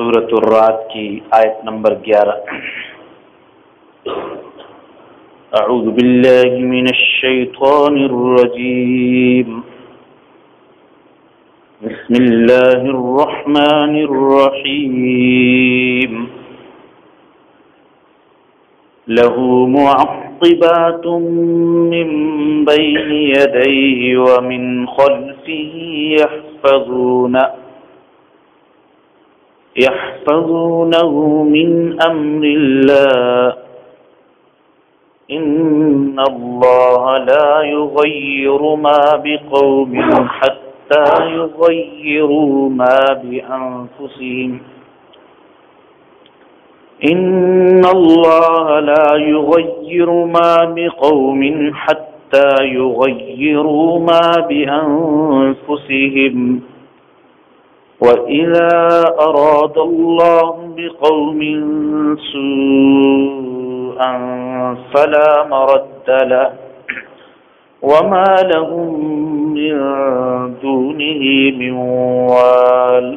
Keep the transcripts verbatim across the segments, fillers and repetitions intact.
سورۃ الرعد کی آیت نمبر گیارہ۔ اعوذ باللہ من الشیطان الرجیم، بسم اللہ الرحمن الرحیم، لہ معقبات من بین یدیہ ومن خلفہ یحفظون يحفظونه من أمر الله إن الله لا يغير ما بقوم حتى يغيروا ما بأنفسهم إن الله لا يغير ما بقوم حتى يغيروا ما بأنفسهم وَإِذَا أَرَادَ اللَّهُ بِقَوْمٍ سُوءًا فَلَا مَرَدَّ لَهُ وَمَا لَهُم مِّن دُونِهِ مِن وَالٍ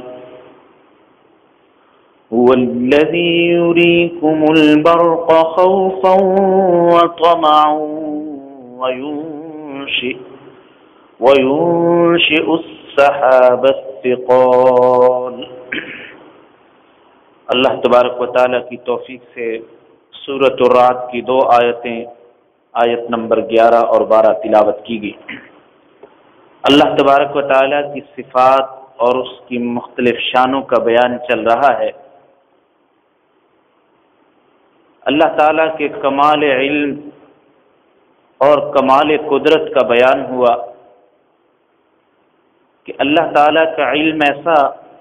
هُوَ الَّذِي يُرِيكُمُ الْبَرْقَ خَوْفًا وَطَمَعًا وَيُنشِئُ وَيُنشِئُ السَّحَابَ الثِّقَالَ۔ اللہ تبارک و تعالیٰ کی توفیق سے سورۃ الرعد کی دو آیتیں آیت نمبر گیارہ اور بارہ تلاوت کی گئی۔ اللہ تبارک و تعالیٰ کی صفات اور اس کی مختلف شانوں کا بیان چل رہا ہے۔ اللہ تعالیٰ کے کمال علم اور کمال قدرت کا بیان ہوا کہ اللہ تعالیٰ کا علم ایسا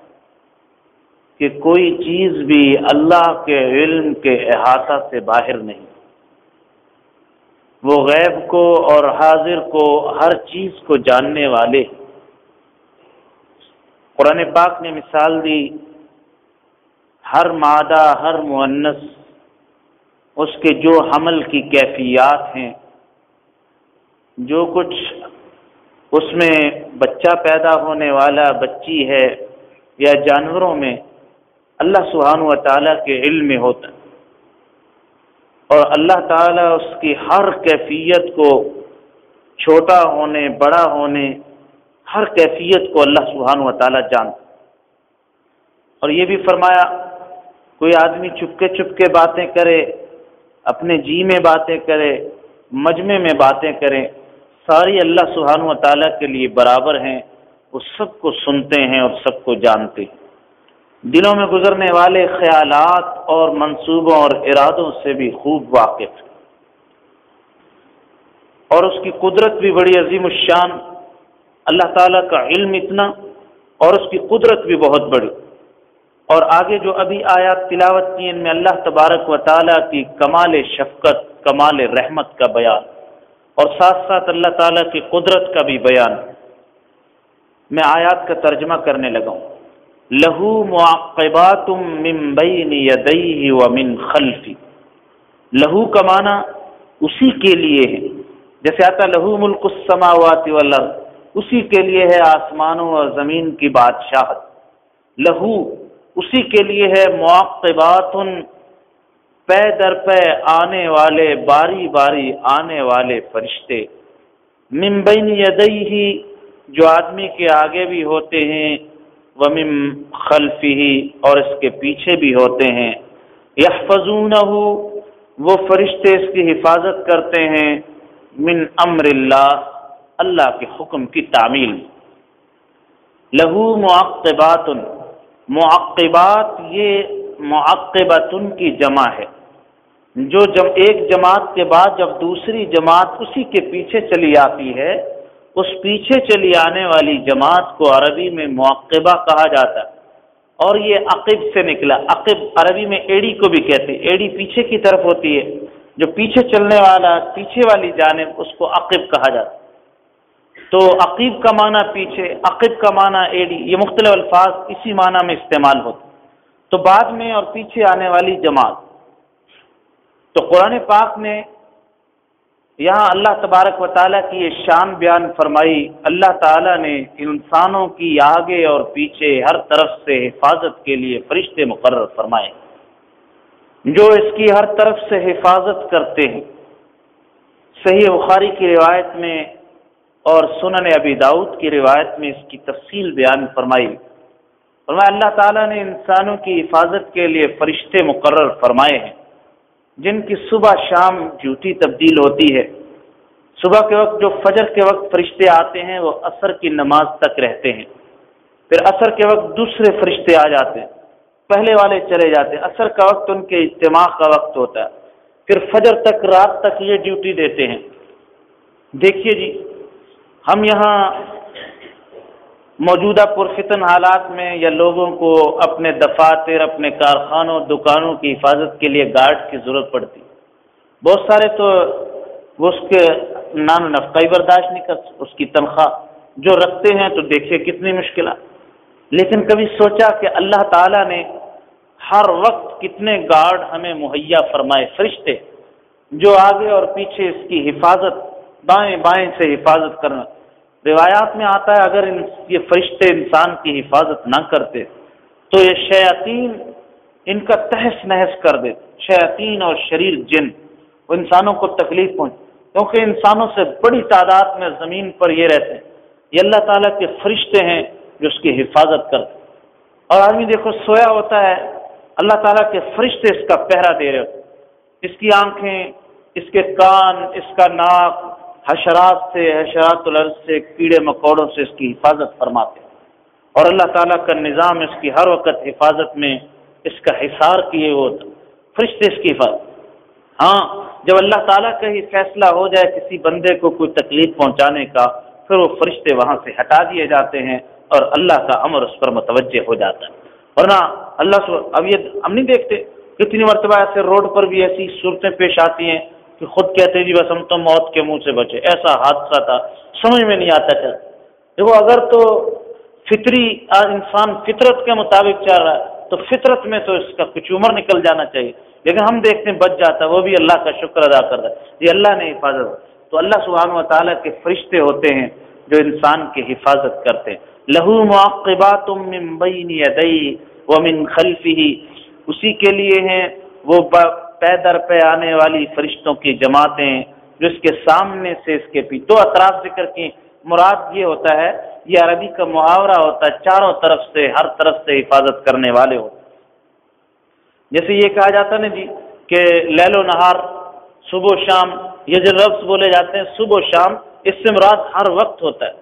کہ کوئی چیز بھی اللہ کے علم کے احاطہ سے باہر نہیں، وہ غیب کو اور حاضر کو ہر چیز کو جاننے والے۔ قرآن پاک نے مثال دی، ہر مادہ ہر مؤنث اس کے جو حمل کی کیفیات ہیں، جو کچھ اس میں بچہ پیدا ہونے والا بچی ہے یا جانوروں میں، اللہ سبحانہ و تعالیٰ کے علم میں ہوتا ہے، اور اللہ تعالیٰ اس کی ہر کیفیت کو، چھوٹا ہونے بڑا ہونے، ہر کیفیت کو اللہ سبحانہ و تعالیٰ جانتا۔ اور یہ بھی فرمایا کوئی آدمی چپکے چپکے باتیں کرے، اپنے جی میں باتیں کرے، مجمع میں باتیں کرے، ساری اللہ سبحانہ و تعالیٰ کے لیے برابر ہیں، وہ سب کو سنتے ہیں اور سب کو جانتے ہیں، دلوں میں گزرنے والے خیالات اور منصوبوں اور ارادوں سے بھی خوب واقف ہے، اور اس کی قدرت بھی بڑی عظیم الشان۔ اللہ تعالیٰ کا علم اتنا اور اس کی قدرت بھی بہت بڑی۔ اور آگے جو ابھی آیات تلاوت کی ان میں اللہ تبارک و تعالیٰ کی کمال شفقت، کمال رحمت کا بیان، اور ساتھ ساتھ اللہ تعالیٰ کی قدرت کا بھی بیان۔ میں آیات کا ترجمہ کرنے لگا ہوں۔ لہو معقبات من بین یدیہ ومن خلفہ، لہو کا معنی اسی کے لیے ہے، جیسے آتا لہو ملک السماوات والارض، اسی کے لیے ہے آسمانوں اور زمین کی بادشاہت۔ لہو اسی کے لیے ہے، معقبات پے در پے آنے والے، باری باری آنے والے فرشتے، من بین یدیہ جو آدمی کے آگے بھی ہوتے ہیں، ومن خلفہ اور اس کے پیچھے بھی ہوتے ہیں، یحفظونہ وہ فرشتے اس کی حفاظت کرتے ہیں، من امر اللہ اللہ کے حکم کی تعمیل۔ لہو معقبات، معقبات یہ معقبتن کی جمع ہے، جو جب ایک جماعت کے بعد جب دوسری جماعت اسی کے پیچھے چلی آتی ہے، اس پیچھے چلی آنے والی جماعت کو عربی میں معقبہ کہا جاتا ہے، اور یہ عقب سے نکلا۔ عقب عربی میں ایڑی کو بھی کہتے ہیں، ایڑی پیچھے کی طرف ہوتی ہے، جو پیچھے چلنے والا پیچھے والی جانب، اس کو عقب کہا جاتا ہے۔ تو عقیب کا معنی پیچھے، عقب کا معنی ایڑی، یہ مختلف الفاظ اسی معنی میں استعمال ہوتے، تو بعد میں اور پیچھے آنے والی جماعت۔ تو قرآن پاک نے یہاں اللہ تبارک و تعالیٰ کی یہ شان بیان فرمائی، اللہ تعالیٰ نے انسانوں کی آگے اور پیچھے ہر طرف سے حفاظت کے لیے فرشتے مقرر فرمائے جو اس کی ہر طرف سے حفاظت کرتے ہیں۔ صحیح بخاری کی روایت میں اور سنن ابی داؤد کی روایت میں اس کی تفصیل بیان فرمائی۔ فرمایا اللہ تعالیٰ نے انسانوں کی حفاظت کے لیے فرشتے مقرر فرمائے ہیں جن کی صبح شام ڈیوٹی تبدیل ہوتی ہے۔ صبح کے وقت جو فجر کے وقت فرشتے آتے ہیں وہ عصر کی نماز تک رہتے ہیں، پھر عصر کے وقت دوسرے فرشتے آ جاتے ہیں، پہلے والے چلے جاتے ہیں، عصر کا وقت ان کے اجتماع کا وقت ہوتا ہے، پھر فجر تک رات تک یہ ڈیوٹی دیتے ہیں۔ دیکھیے جی، ہم یہاں موجودہ پرفتن حالات میں یا لوگوں کو اپنے دفاتر، اپنے کارخانوں، دکانوں کی حفاظت کے لیے گارڈ کی ضرورت پڑتی، بہت سارے تو وہ اس کے نان و نفقہ برداشت نہیں کر، اس کی تنخواہ جو رکھتے ہیں تو دیکھیے کتنی مشکلات۔ لیکن کبھی سوچا کہ اللہ تعالیٰ نے ہر وقت کتنے گارڈ ہمیں مہیا فرمائے، فرشتے جو آگے اور پیچھے اس کی حفاظت، دائیں بائیں سے حفاظت کرنا۔ روایات میں آتا ہے اگر یہ فرشتے انسان کی حفاظت نہ کرتے تو یہ شیاطین ان کا تہس نہس کر دیتے، شیاطین اور شریر جن وہ انسانوں کو تکلیف پہنچ، کیونکہ انسانوں سے بڑی تعداد میں زمین پر یہ رہتے ہیں، یہ اللہ تعالیٰ کے فرشتے ہیں جو اس کی حفاظت کرتے۔ اور آدمی دیکھو سویا ہوتا ہے، اللہ تعالیٰ کے فرشتے اس کا پہرا دے رہے ہوتے، اس کی آنکھیں، اس کے کان، اس کا ناک حشرات سے، حشرات الارض سے، کیڑے مکوڑوں سے اس کی حفاظت فرماتے ہیں۔ اور اللہ تعالیٰ کا نظام اس کی ہر وقت حفاظت میں اس کا حصار کیے ہوتا، فرشتے اس کی حفاظت۔ ہاں جب اللہ تعالیٰ کا ہی فیصلہ ہو جائے کسی بندے کو کوئی تکلیف پہنچانے کا، پھر وہ فرشتے وہاں سے ہٹا دیے جاتے ہیں اور اللہ کا امر اس پر متوجہ ہو جاتا ہے۔ ورنہ اللہ سب اب یہ ہم نہیں دیکھتے کتنی مرتبہ ایسے روڈ پر بھی ایسی صورتیں پیش آتی ہیں کہ خود کہتے جی بس ہم تو موت کے منہ سے بچے، ایسا حادثہ تھا، سمجھ میں نہیں آتا چل۔ دیکھو اگر تو فطری انسان فطرت کے مطابق چل رہا ہے تو فطرت میں تو اس کا کچھ عمر نکل جانا چاہیے، لیکن ہم دیکھتے ہیں بچ جاتا ہے، وہ بھی اللہ کا شکر ادا کر رہا ہے، یہ اللہ نے حفاظت۔ تو اللہ سبحانہ و تعالیٰ کے فرشتے ہوتے ہیں جو انسان کی حفاظت کرتے ہیں۔ لہو معقبات من بین یدیہ ومن خلفہ، اسی کے لیے ہیں وہ پے در پہ آنے والی فرشتوں کی جماعتیں جو اس کے سامنے سے اس کے پیچھے۔ دو اطراف ذکر کی، مراد یہ ہوتا ہے، یہ عربی کا محاورہ ہوتا ہے، چاروں طرف سے، ہر طرف سے حفاظت کرنے والے ہوتے ہیں۔ جیسے یہ کہا جاتا ہے نا جی کہ لیل و نہار، صبح و شام، یہ جو لفظ بولے جاتے ہیں صبح و شام، اس سے مراد ہر وقت ہوتا ہے۔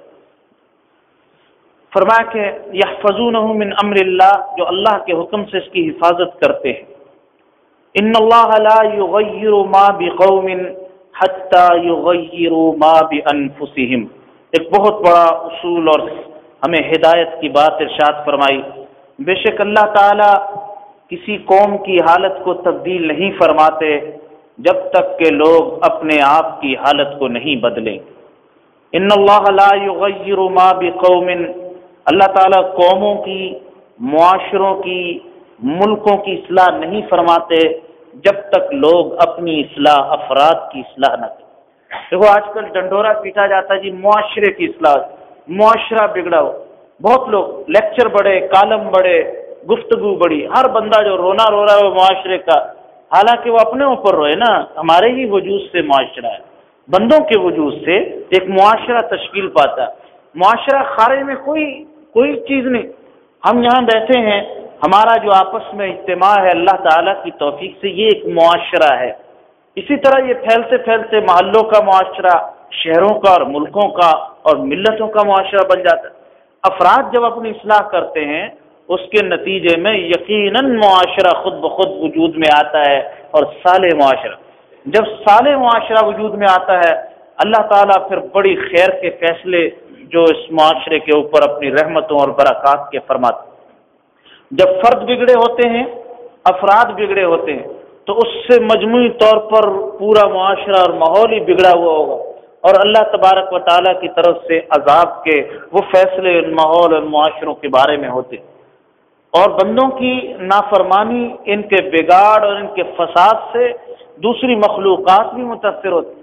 فرمایا کہ یحفظونہ من امر اللہ، جو اللہ کے حکم سے اس کی حفاظت کرتے ہیں۔ ان اللہ لا یغیر ما بقوم حتی یغیروا ما بانفسہم، ایک بہت بڑا اصول اور ہمیں ہدایت کی بات ارشاد فرمائی، بے شک اللہ تعالی کسی قوم کی حالت کو تبدیل نہیں فرماتے جب تک کہ لوگ اپنے آپ کی حالت کو نہیں بدلیں۔ ان اللہ لا یغیر ما بقوم، اللہ تعالیٰ قوموں کی، معاشروں کی، ملکوں کی اصلاح نہیں فرماتے جب تک لوگ اپنی اصلاح، افراد کی اصلاح نہ کریں۔ دیکھو آج کل ڈنڈورا پیٹا جاتا ہے جی معاشرے کی اصلاح، معاشرہ بگڑا ہو، بہت لوگ لیکچر بڑے، کالم بڑے، گفتگو بڑی، ہر بندہ جو رونا رو رہا ہے وہ معاشرے کا، حالانکہ وہ اپنے اوپر روئے نا، ہمارے ہی وجود سے معاشرہ ہے، بندوں کے وجود سے ایک معاشرہ تشکیل پاتا ہے۔ معاشرہ خارج میں کوئی کوئی چیز نہیں، ہم یہاں بیٹھے ہیں، ہمارا جو آپس میں اجتماع ہے اللہ تعالیٰ کی توفیق سے یہ ایک معاشرہ ہے۔ اسی طرح یہ پھیلتے پھیلتے محلوں کا معاشرہ، شہروں کا اور ملکوں کا اور ملتوں کا معاشرہ بن جاتا ہے۔ افراد جب اپنی اصلاح کرتے ہیں اس کے نتیجے میں یقیناً معاشرہ خود بخود وجود میں آتا ہے، اور صالح معاشرہ، جب صالح معاشرہ وجود میں آتا ہے اللہ تعالیٰ پھر بڑی خیر کے فیصلے جو اس معاشرے کے اوپر اپنی رحمتوں اور برکات کے فرماتے۔ جب فرد بگڑے ہوتے ہیں، افراد بگڑے ہوتے ہیں، تو اس سے مجموعی طور پر پورا معاشرہ اور ماحول ہی بگڑا ہوا ہوگا، اور اللہ تبارک و تعالیٰ کی طرف سے عذاب کے وہ فیصلے ان ماحول اور معاشروں کے بارے میں ہوتے، اور بندوں کی نافرمانی، ان کے بگاڑ اور ان کے فساد سے دوسری مخلوقات بھی متاثر ہوتی۔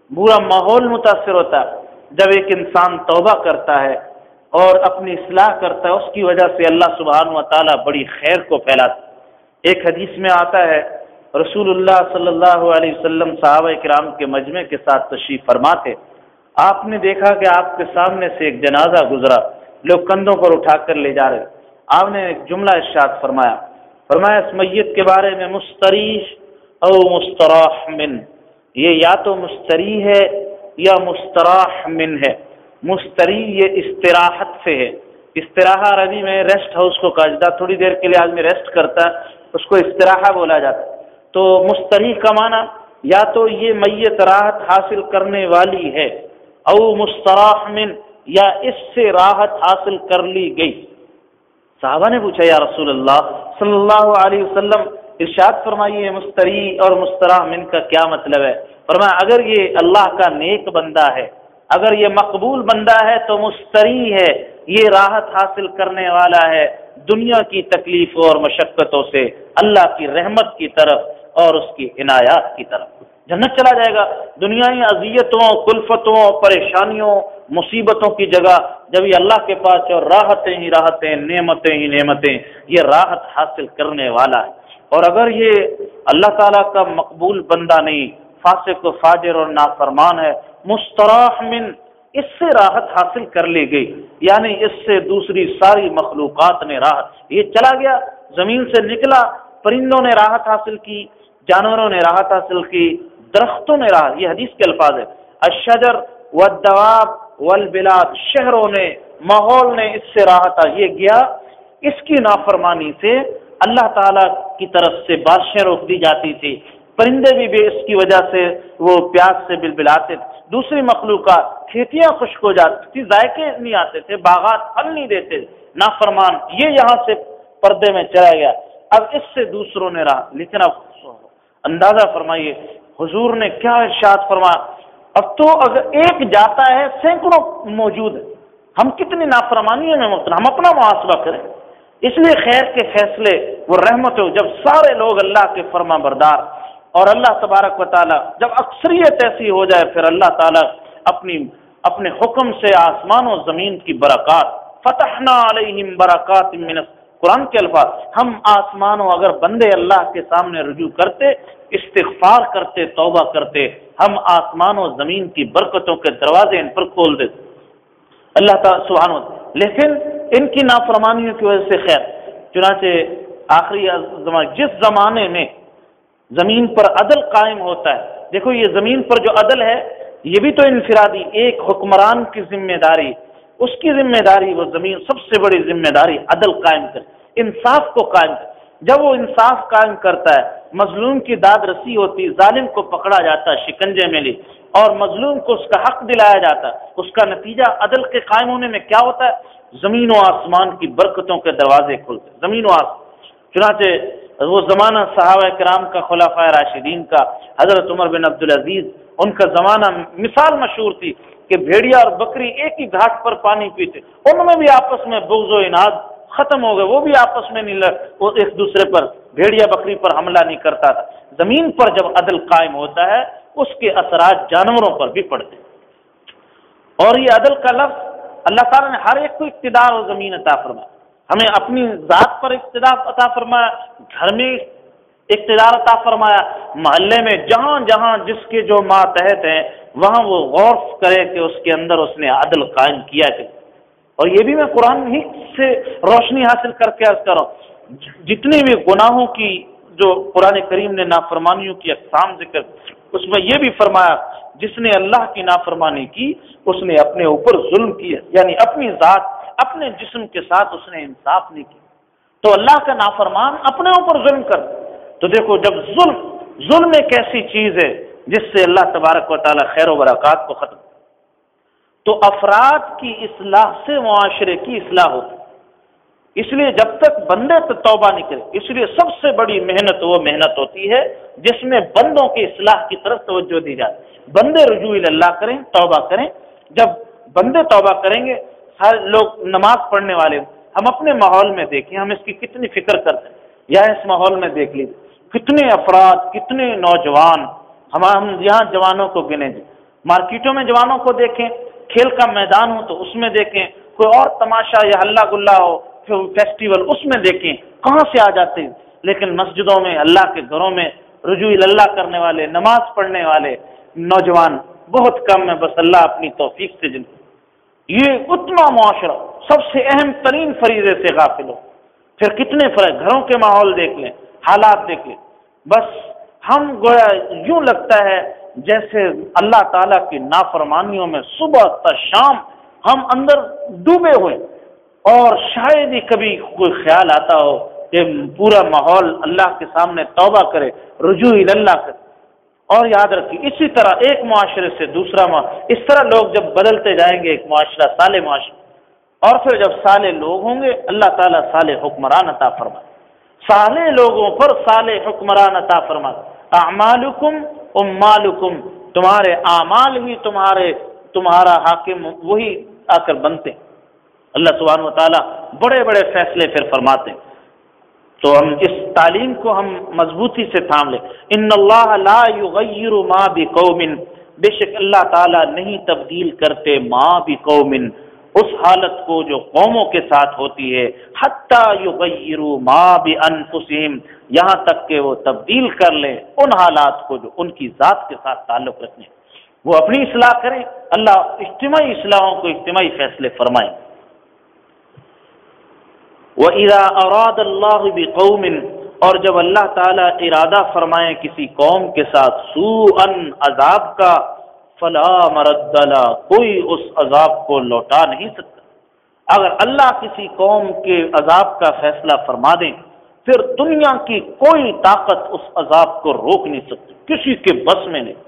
برا ماحول متاثر ہوتا ہے جب ایک انسان توبہ کرتا ہے اور اپنی اصلاح کرتا ہے، اس کی وجہ سے اللہ سبحانہ و تعالیٰ بڑی خیر کو پھیلاتا ہے۔ ایک حدیث میں آتا ہے رسول اللہ صلی اللہ علیہ وسلم صحابہ کرام کے مجمع کے ساتھ تشریف فرما تھے، آپ نے دیکھا کہ آپ کے سامنے سے ایک جنازہ گزرا، لوگ کندھوں پر اٹھا کر لے جا رہے، آپ نے ایک جملہ ارشاد فرمایا فرمایا اس میت کے بارے میں مستریح او مستراح من، یہ یا تو مستریح ہے یا مستراح من ہے۔ مستریح یہ استراحت سے ہے، استراحہ عربی میں ریسٹ ہاؤس کو کہا جاتا ہے، تھوڑی دیر کے لیے آدمی ریسٹ کرتا ہے، اس کو استراحہ بولا جاتا ہے۔ تو مستریح کا معنی یا تو یہ میت راحت حاصل کرنے والی ہے، او مستراح من، یا اس سے راحت حاصل کر لی گئی۔ صحابہ نے پوچھا یا رسول اللہ صلی اللہ علیہ وسلم ارشاد فرمائیے مستریح اور مستراح من کا کیا مطلب ہے؟ فرمایا اگر یہ اللہ کا نیک بندہ ہے، اگر یہ مقبول بندہ ہے تو مستریح ہے، یہ راحت حاصل کرنے والا ہے دنیا کی تکلیفوں اور مشقتوں سے اللہ کی رحمت کی طرف اور اس کی عنایات کی طرف، جنت چلا جائے گا۔ دنیائی اذیتوں، کلفتوں، پریشانیوں، مصیبتوں کی جگہ جب یہ اللہ کے پاس اور راحتیں ہی راحتیں، نعمتیں ہی نعمتیں، یہ راحت حاصل کرنے والا ہے۔ اور اگر یہ اللہ تعالیٰ کا مقبول بندہ نہیں، فاسق و فاجر اور نافرمان ہے، مستراح من، اس سے راحت حاصل کر لی گئی، یعنی اس سے دوسری ساری مخلوقات نے راحت، یہ چلا گیا زمین سے نکلا، پرندوں نے راحت حاصل کی، جانوروں نے راحت حاصل کی، درختوں نے راحت، یہ حدیث کے الفاظ ہے، الشجر والدواب والبلاد، شہروں نے، ماحول نے اس سے راحت، یہ گیا۔ اس کی نافرمانی سے اللہ تعالیٰ کی طرف سے بارشیں روک دی جاتی تھی، پرندے بھی, بھی اس کی وجہ سے وہ پیاس سے بلبلاتے تھے، دوسری مخلوقات، کھیتیاں خشک ہو جاتی تھی، ذائقے نہیں آتے تھے، باغات پھل نہیں دیتے، نافرمان یہ یہاں سے پردے میں چلا گیا، اب اس سے دوسروں نے رہا۔ لیکن اب اندازہ فرمائیے حضور نے کیا ارشاد فرمایا، اب تو اگر ایک جاتا ہے سینکڑوں موجود ہے، ہم کتنی نافرمانیوں میں مبتلا، ہم اپنا محاسبہ کریں۔ اس لیے خیر کے فیصلے وہ رحمت ہو جب سارے لوگ اللہ کے فرما بردار، اور اللہ تبارک و تعالیٰ جب اکثریت ایسی ہو جائے پھر اللہ تعالیٰ اپنی اپنے حکم سے آسمان و زمین کی برکات، فتحنا علیہم برکات من، قرآن کے الفاظ، ہم آسمانوں، اگر بندے اللہ کے سامنے رجوع کرتے، استغفار کرتے، توبہ کرتے، ہم آسمان و زمین کی برکتوں کے دروازے ان پر کھول دیتے اللہ تعالیٰ سبحانہ و تعالیٰ۔ لیکن ان کی نافرمانیوں کی وجہ سے خیر، چنانچہ آخری زمان جس زمانے میں زمین پر عدل قائم ہوتا ہے، دیکھو یہ زمین پر جو عدل ہے یہ بھی تو انفرادی، ایک حکمران کی ذمہ داری، اس کی ذمہ داری، وہ زمین سب سے بڑی ذمہ داری عدل قائم کر، انصاف کو قائم کر۔ جب وہ انصاف قائم کرتا ہے، مظلوم کی داد رسی ہوتی، ظالم کو پکڑا جاتا ہے شکنجے میں لی، اور مظلوم کو اس کا حق دلایا جاتا ہے، اس کا نتیجہ عدل کے قائم ہونے میں کیا ہوتا ہے؟ زمین و آسمان کی برکتوں کے دروازے کھلتے، زمین و آسمان۔ چنانچہ وہ زمانہ صحابہ کرام کا، خلفائے راشدین کا، حضرت عمر بن عبدالعزیز، ان کا زمانہ مثال مشہور تھی کہ بھیڑیا اور بکری ایک ہی گھاٹ پر پانی پیتے، ان میں بھی آپس میں بغض و اناد ختم ہو گئے، وہ بھی آپس میں نہیں لڑ، وہ ایک دوسرے پر، بھیڑیا بکری پر حملہ نہیں کرتا تھا۔ زمین پر جب عدل قائم ہوتا ہے اس کے اثرات جانوروں پر بھی پڑتے ہیں۔ اور یہ عدل کا لفظ، اللہ تعالیٰ نے ہر ایک کو اقتدار و زمین عطا فرمایا، ہمیں اپنی ذات پر اقتدار عطا فرمایا، گھر میں اقتدار عطا فرمایا، محلے میں جہاں جہاں جس کے جو ماتحت ہیں وہاں وہ غور کرے کہ اس کے اندر اس نے عدل قائم کیا کہ۔ اور یہ بھی میں قرآن ہی سے روشنی حاصل کر کے عرض کر رہا ہوں، جتنے بھی گناہوں کی جو قرآن کریم نے نافرمانیوں کی اقسام ذکر، اس میں یہ بھی فرمایا جس نے اللہ کی نافرمانی کی اس نے اپنے اوپر ظلم کیا، یعنی اپنی ذات، اپنے جسم کے ساتھ اس نے انصاف نہیں کیا۔ تو اللہ کا نافرمان اپنے اوپر ظلم کر، تو دیکھو جب ظلم ظلم ایک ایسی چیز ہے جس سے اللہ تبارک و تعالیٰ خیر و برکات کو ختم، تو افراد کی اصلاح سے معاشرے کی اصلاح ہوتی۔ اس لیے جب تک بندے تو توبہ نہیں کرے، اس لیے سب سے بڑی محنت وہ محنت ہوتی ہے جس میں بندوں کی اصلاح کی طرف توجہ دی جائے، بندے رجوع اللہ کریں، توبہ کریں۔ جب بندے توبہ کریں گے، ہر لوگ نماز پڑھنے والے، ہم اپنے ماحول میں دیکھیں ہم اس کی کتنی فکر کرتے ہیں، یا اس ماحول میں دیکھ لیجیے کتنے افراد، کتنے نوجوان، ہم ہم یہاں جوانوں کو گنے جی، مارکیٹوں میں جوانوں کو دیکھیں، کھیل کا میدان ہو تو اس میں دیکھیں، کوئی اور تماشا یا ہلا گلا ہو فیسٹیول اس میں دیکھیں، کہاں سے آ جاتے ہیں۔ لیکن مسجدوں میں، اللہ کے گھروں میں رجوع اللہ کرنے والے، نماز پڑھنے والے نوجوان بہت کم ہیں، بس اللہ اپنی توفیق سے جن یہ اتنا معاشرہ سب سے اہم ترین فریضے سے غافل ہو۔ پھر کتنے فرق، گھروں کے ماحول دیکھ لیں، حالات دیکھ لیں، بس ہم گویا یوں لگتا ہے جیسے اللہ تعالیٰ کی نافرمانیوں میں صبح تا شام ہم اندر ڈوبے ہوئے، اور شاید ہی کبھی کوئی خیال آتا ہو کہ پورا ماحول اللہ کے سامنے توبہ کرے، رجوع اللہ کرے۔ اور یاد رکھیے اسی طرح ایک معاشرے سے دوسرا معاشرہ، اس طرح لوگ جب بدلتے جائیں گے، ایک معاشرہ صالح معاشرہ، اور پھر جب صالح لوگ ہوں گے اللہ تعالیٰ صالح حکمران عطا فرمائے، صالح لوگوں پر صالح حکمران عطا فرمائے۔ اعمالکم امالکم، تمہارے اعمال ہی تمہارے تمہارا حاکم وہی آ کر بنتے ہیں۔ اللہ سبحانہ و تعالیٰ بڑے بڑے فیصلے پھر فرماتے ہیں، تو ہم اس تعلیم کو ہم مضبوطی سے تھام لیں۔ ان اللہ لا یغیر ما بقوم، بے شک اللہ تعالیٰ نہیں تبدیل کرتے ما بقوم، اس حالت کو جو قوموں کے ساتھ ہوتی ہے، حتی یغیروا ما بانفسہم، یہاں تک کہ وہ تبدیل کر لیں ان حالات کو جو ان کی ذات کے ساتھ تعلق رکھنے، وہ اپنی اصلاح کریں، اللہ اجتماعی اصلاحوں کو اجتماعی فیصلے فرمائیں۔ وَإِذَا أَرَادَ اللَّهُ بِقَوْمٍ، اور جب اللہ تعالیٰ ارادہ فرمائے کسی قوم کے ساتھ سوءً عذاب کا، فَلَا مَرَدَّ لَهُ، کوئی اس عذاب کو لوٹا نہیں سکتا۔ اگر اللہ کسی قوم کے عذاب کا فیصلہ فرما دیں، پھر دنیا کی کوئی طاقت اس عذاب کو روک نہیں سکتی، کسی کے بس میں نہیں۔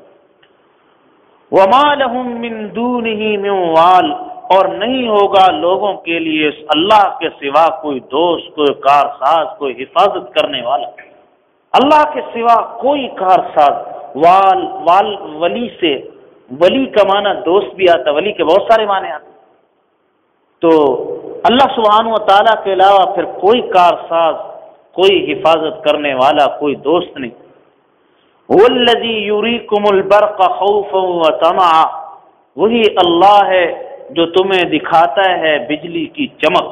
وَمَا لَهُم مِّن دُونِهِ مِن وَالٍ، اور نہیں ہوگا لوگوں کے لیے اللہ کے سوا کوئی دوست، کوئی کارساز، کوئی حفاظت کرنے والا، اللہ کے سوا کوئی کارساز۔ وال وال ولی سے، ولی کا معنی دوست بھی آتا، ولی کے بہت سارے معنی آتے، تو اللہ سبحانہ و تعالیٰ کے علاوہ پھر کوئی کارساز، کوئی حفاظت کرنے والا، کوئی دوست نہیں۔ والذی یریکم البرق خوفا وطمعا، وہی اللہ ہے جو تمہیں دکھاتا ہے بجلی کی چمک،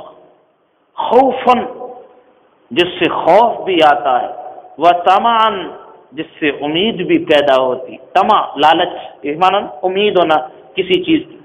خوفاً جس سے خوف بھی آتا ہے، وطمعاً جس سے امید بھی پیدا ہوتی، طمع لالچ، معنی امید ہونا کسی چیز کی۔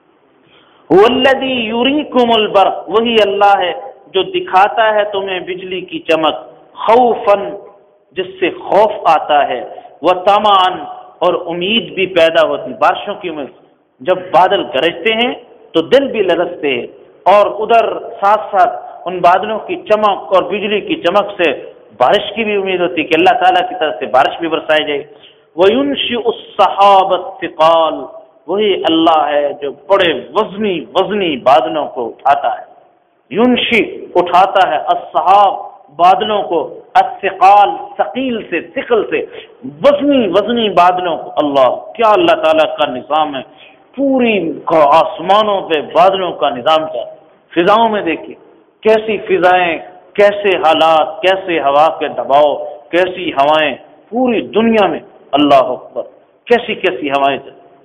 والذی یریکم البرق، وہی اللہ ہے جو دکھاتا ہے تمہیں بجلی کی چمک، خوفاً جس سے خوف آتا ہے، وطمعاً اور امید بھی پیدا ہوتی، بارشوں کی امید، جب بادل گرجتے ہیں تو دل بھی لرزتے ہیں، اور ادھر ساتھ ساتھ ان بادلوں کی چمک اور بجلی کی چمک سے بارش کی بھی امید ہوتی ہے کہ اللہ تعالیٰ کی طرف سے بارش بھی برسائی جائے۔ وَيُنشِئُ السَّحَابَ الثِّقَالَ، وہی اللہ ہے جو بڑے وزنی وزنی بادلوں کو اٹھاتا ہے، یونشی اٹھاتا ہے، السحاب بادلوں کو، الثقال ثقیل سے، ثقل سے، وزنی وزنی بادلوں کو۔ اللہ، کیا اللہ تعالیٰ کا نظام ہے، پوری آسمانوں پہ بادلوں کا نظام کیا، فضاؤں میں دیکھیے کیسی فضائیں، کیسے حالات، کیسے ہوا کے دباؤ، کیسی ہوائیں پوری دنیا میں، اللہ اکبر، کیسی کیسی ہوائیں۔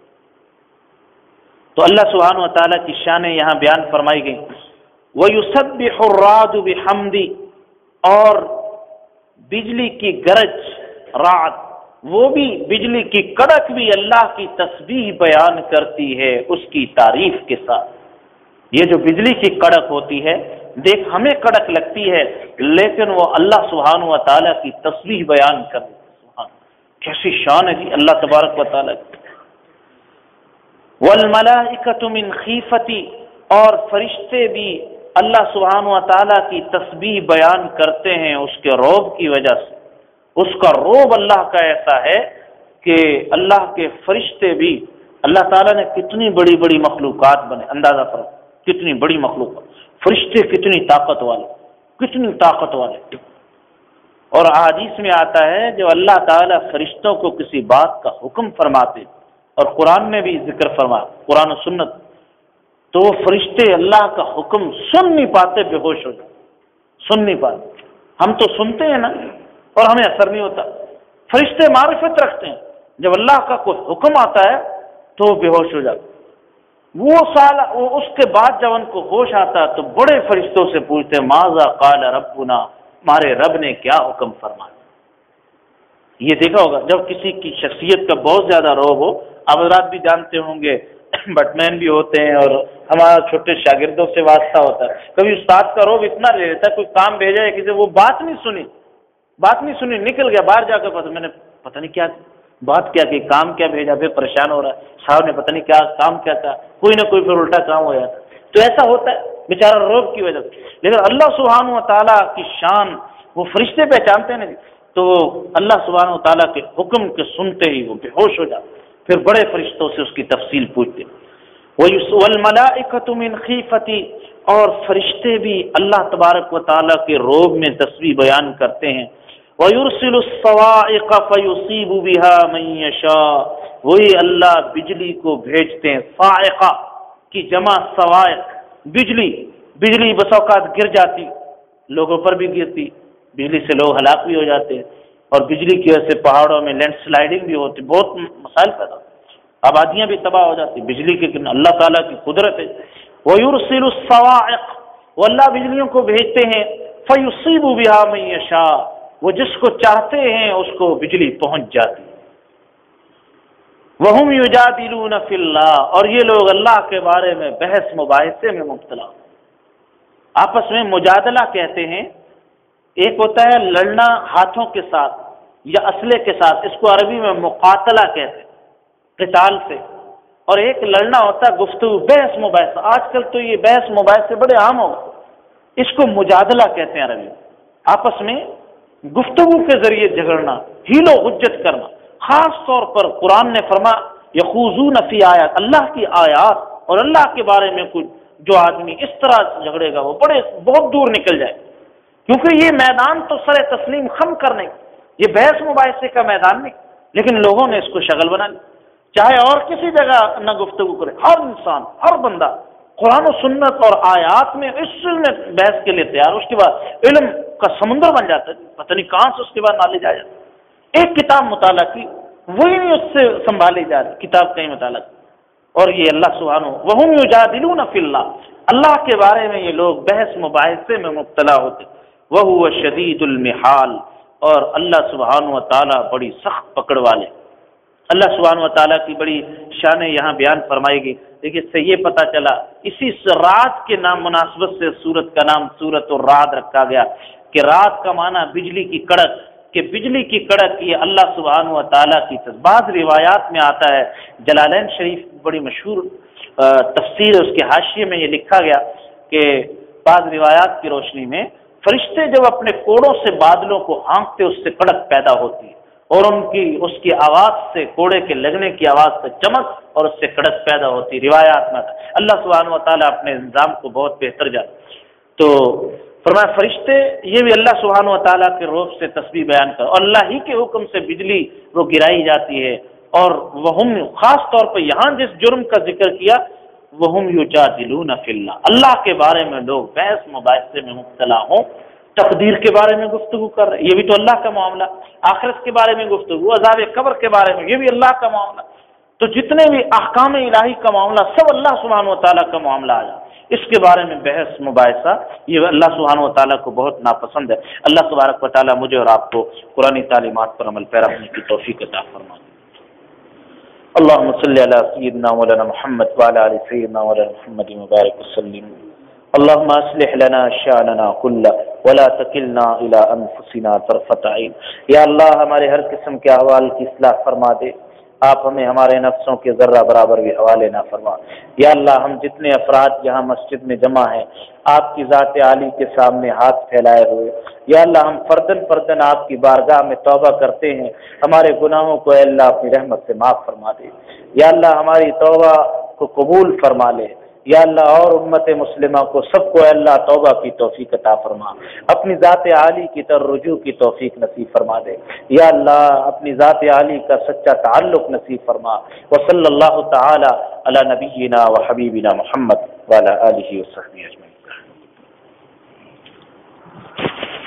تو اللہ سبحانہ و تعالیٰ کی شانیں یہاں بیان فرمائی گئی۔ وَيُسَبِّحُ الرَّعْدُ بِحَمْدِ، اور بجلی کی گرج، رعد، وہ بھی بجلی کی کڑک بھی اللہ کی تسبیح بیان کرتی ہے اس کی تعریف کے ساتھ۔ یہ جو بجلی کی کڑک ہوتی ہے، دیکھ ہمیں کڑک لگتی ہے لیکن وہ اللہ سبحانہ و تعالیٰ کی تسبیح بیان کرتی ہے۔ سبحان، کیسی شان ہے جی اللہ تبارک و تعالیٰ کی۔ والملائکۃ من خیفتی، اور فرشتے بھی اللہ سبحانہ و تعالیٰ کی تسبیح بیان کرتے ہیں اس کے روب کی وجہ سے۔ اس کا روب اللہ کا ایسا ہے کہ اللہ کے فرشتے بھی، اللہ تعالیٰ نے کتنی بڑی بڑی مخلوقات بنے، اندازہ کرو کتنی بڑی مخلوقات، فرشتے کتنی طاقت والے، کتنی طاقت والے۔ اور احادیث میں آتا ہے جب اللہ تعالیٰ فرشتوں کو کسی بات کا حکم فرماتے، اور قرآن میں بھی ذکر فرما، قرآن و سنت، تو وہ فرشتے اللہ کا حکم سن نہیں پاتے، بے ہوش ہو جاتے، سن نہیں پاتے۔ ہم تو سنتے ہیں نا اور ہمیں اثر نہیں ہوتا، فرشتے معرفت رکھتے ہیں، جب اللہ کا کوئی حکم آتا ہے تو بے ہوش ہو جاتا. وہ سال وہ اس کے بعد جب ان کو ہوش آتا تو بڑے فرشتوں سے پوچھتے ماذا قال ربنا، ہمارے رب نے کیا حکم فرمایا. یہ دیکھا ہوگا جب کسی کی شخصیت کا بہت زیادہ روب ہو، آپ حضرات بھی جانتے ہوں گے، بٹ مین بھی ہوتے ہیں اور ہمارا چھوٹے شاگردوں سے واسطہ ہوتا ہے. کبھی استاد کا روب اتنا لے لیتا ہے، کوئی کام بھیجا ہے کسی، وہ بات نہیں سنی بات نہیں سنی نکل گیا باہر جا کر، پتہ میں نے پتہ نہیں کیا بات کیا کہ کام کیا بھیجا، پھر پریشان ہو رہا ہے صاحب نے پتہ نہیں کیا کام کیا تھا، کوئی نہ کوئی پھر الٹا کام ہو جاتا. تو ایسا ہوتا ہے بیچارہ روب کی وجہ سے. لیکن اللہ سبحانہ و تعالیٰ کی شان وہ فرشتے پہچانتے ہیں نا، تو اللہ سبحانہ و تعالیٰ کے حکم کے سنتے ہی وہ بے ہوش ہو جاتے، پھر بڑے فرشتوں سے اس کی تفصیل پوچھتے. وَالْمَلَائِكَةُ مِنْ خِيفَتِهِ، اور فرشتے بھی اللہ تبارک و تعالیٰ کے روب میں تسبیح بیان کرتے ہیں. وَيُرْسِلُ الصَّوَاعِقَ فَيُصِيبُ بِهَا مَن يَشَاءُ، وہی اللہ بجلی کو بھیجتے ہیں. صاعقہ کی جمع صواعق، بجلی بجلی بس اوقات گر جاتی، لوگوں پر بھی گرتی، بجلی سے لوگ ہلاک بھی ہو جاتے ہیں، اور بجلی کی وجہ سے پہاڑوں میں لینڈ سلائڈنگ بھی ہوتی، بہت مسائل پیدا ہوتے، آبادیاں بھی تباہ ہو جاتی بجلی کے. اللہ تعالیٰ کی قدرت ہے. وَيُرْسِلُ الصَّوَاعِقَ، وہ اللہ بجلیوں کو بھیجتے ہیں. فَيُصِيبُ بِهَا مَن يَشَاءُ، وہ جس کو چاہتے ہیں اس کو بجلی پہنچ جاتی. وَهُمْ يُجَادِلُونَ فِي اللَّهِ، اور یہ لوگ اللہ کے بارے میں بحث مباحثے میں مبتلا، آپس میں مجادلہ کہتے ہیں. ایک ہوتا ہے لڑنا ہاتھوں کے ساتھ یا اسلحے کے ساتھ، اس کو عربی میں مقاتلہ کہتے ہیں قتال سے، اور ایک لڑنا ہوتا ہے گفتگو بحث مباحثہ. آج کل تو یہ بحث مباحثے بڑے عام ہو گئے، اس کو مجادلہ کہتے ہیں عربی میں. آپس میں گفتگو کے ذریعے جھگڑنا، حیل و حجت کرنا. خاص طور پر قرآن نے فرما یخوضون فی آیات، اللہ کی آیات اور اللہ کے بارے میں کچھ جو آدمی اس طرح جھگڑے گا وہ بڑے بہت دور نکل جائے، کیونکہ یہ میدان تو سر تسلیم خم کرنے، یہ بحث مباحثے کا میدان نہیں، لیکن لوگوں نے اس کو شغل بنا لی. چاہے اور کسی جگہ نہ گفتگو کرے، ہر انسان ہر بندہ قرآن و سنت اور آیات میں اس میں بحث کے لیے تیار. اس کے بعد علم کا سمندر بن جاتا ہے، پتہ نہیں کہاں سے اس کے بعد نالج آ جاتا ہے. ایک کتاب مطالعہ کی وہی نہیں اس سے سنبھالی جا رہی، کتاب کہیں مطالعہ کی. اور یہ اللہ سبحانہ وَهُمْ يُجَادِلُونَ فِي اللَّهِ، اللہ کے بارے میں یہ لوگ بحث مباحثے میں مبتلا ہوتے. وَهُوَ شَدِيدُ الْمِحَالِ، اور اللہ سبحانہ و تعالیٰ بڑی سخت پکڑ والے. اللہ سبحانہ و تعالیٰ کی بڑی شانیں یہاں بیان فرمائی گئی. دیکھیے اس سے یہ پتہ چلا، اسی رات کے نام مناسبت سے سورت کا نام سورت الرعد رکھا گیا کہ رات کا معنی بجلی کی کڑک، کہ بجلی کی کڑک یہ اللہ سبحانہ و تعالیٰ کی. بعض روایات میں آتا ہے، جلالین شریف بڑی مشہور تفسیر ہے، اس کے حاشیے میں یہ لکھا گیا کہ بعض روایات کی روشنی میں فرشتے جب اپنے کوڑوں سے بادلوں کو ہانکتے اس سے کڑک پیدا ہوتی ہے، اور ان کی اس کی آواز سے، کوڑے کے لگنے کی آواز سے چمک اور اس سے کڑک پیدا ہوتی. روایات میں آتا ہے. اللہ سبحانہ و تعالیٰ اپنے نظام کو بہت بہتر جاتا. تو فرمایا فرشتے یہ بھی اللہ سبحانہ و تعالیٰ کے روب سے تسبیح بیان کر، اور اللہ ہی کے حکم سے بجلی وہ گرائی جاتی ہے. اور وہم خاص طور پر یہاں جس جرم کا ذکر کیا، وہم یجادلون فی اللہ، اللہ کے بارے میں لوگ بحث مباحثے میں مبتلا ہوں، تقدیر کے بارے میں گفتگو کر رہے، یہ بھی تو اللہ کا معاملہ. آخرت کے بارے میں گفتگو، عذاب قبر کے بارے میں، یہ بھی اللہ کا معاملہ. تو جتنے بھی احکام الہی کا معاملہ سب اللہ سبحانہ و تعالیٰ کا معاملہ آیا، اس کے بارے میں بحث مباحثہ یہ اللہ سبحانہ و تعالیٰ کو بہت ناپسند ہے. اللہ تبارک و تعالیٰ مجھے اور آپ کو قرآنی تعلیمات پر عمل پیرا ہونے کی توفیق عطا فرمائے. اللهم صل على سيدنا مولانا محمد وعلى ال سيدنا مولانا محمد وبارك وسلم. اللهم اصلح لنا شأننا كله ولا تكلنا الى انفسنا طرفة عين. یا اللہ ہمارے ہر قسم کے احوال کی اصلاح فرما دے، آپ ہمیں ہمارے نفسوں کے ذرہ برابر بھی حوالے نہ فرما. یا اللہ ہم جتنے افراد یہاں مسجد میں جمع ہیں آپ کی ذات عالی کے سامنے ہاتھ پھیلائے ہوئے، یا اللہ ہم فردن فردن آپ کی بارگاہ میں توبہ کرتے ہیں، ہمارے گناہوں کو اے اللہ اپنی رحمت سے معاف فرما دے. یا اللہ ہماری توبہ کو قبول فرما لے. یا اللہ اور امت مسلمہ کو سب کو اے اللہ توبہ کی توفیق عطا فرما، اپنی ذات عالی کی طرف رجوع کی توفیق نصیب فرما دے. یا اللہ اپنی ذات عالی کا سچا تعلق نصیب فرما. وصلی اللہ تعالی علی نبینا و حبیبنا محمد وعلی آلہ وصحبہ اجمعین.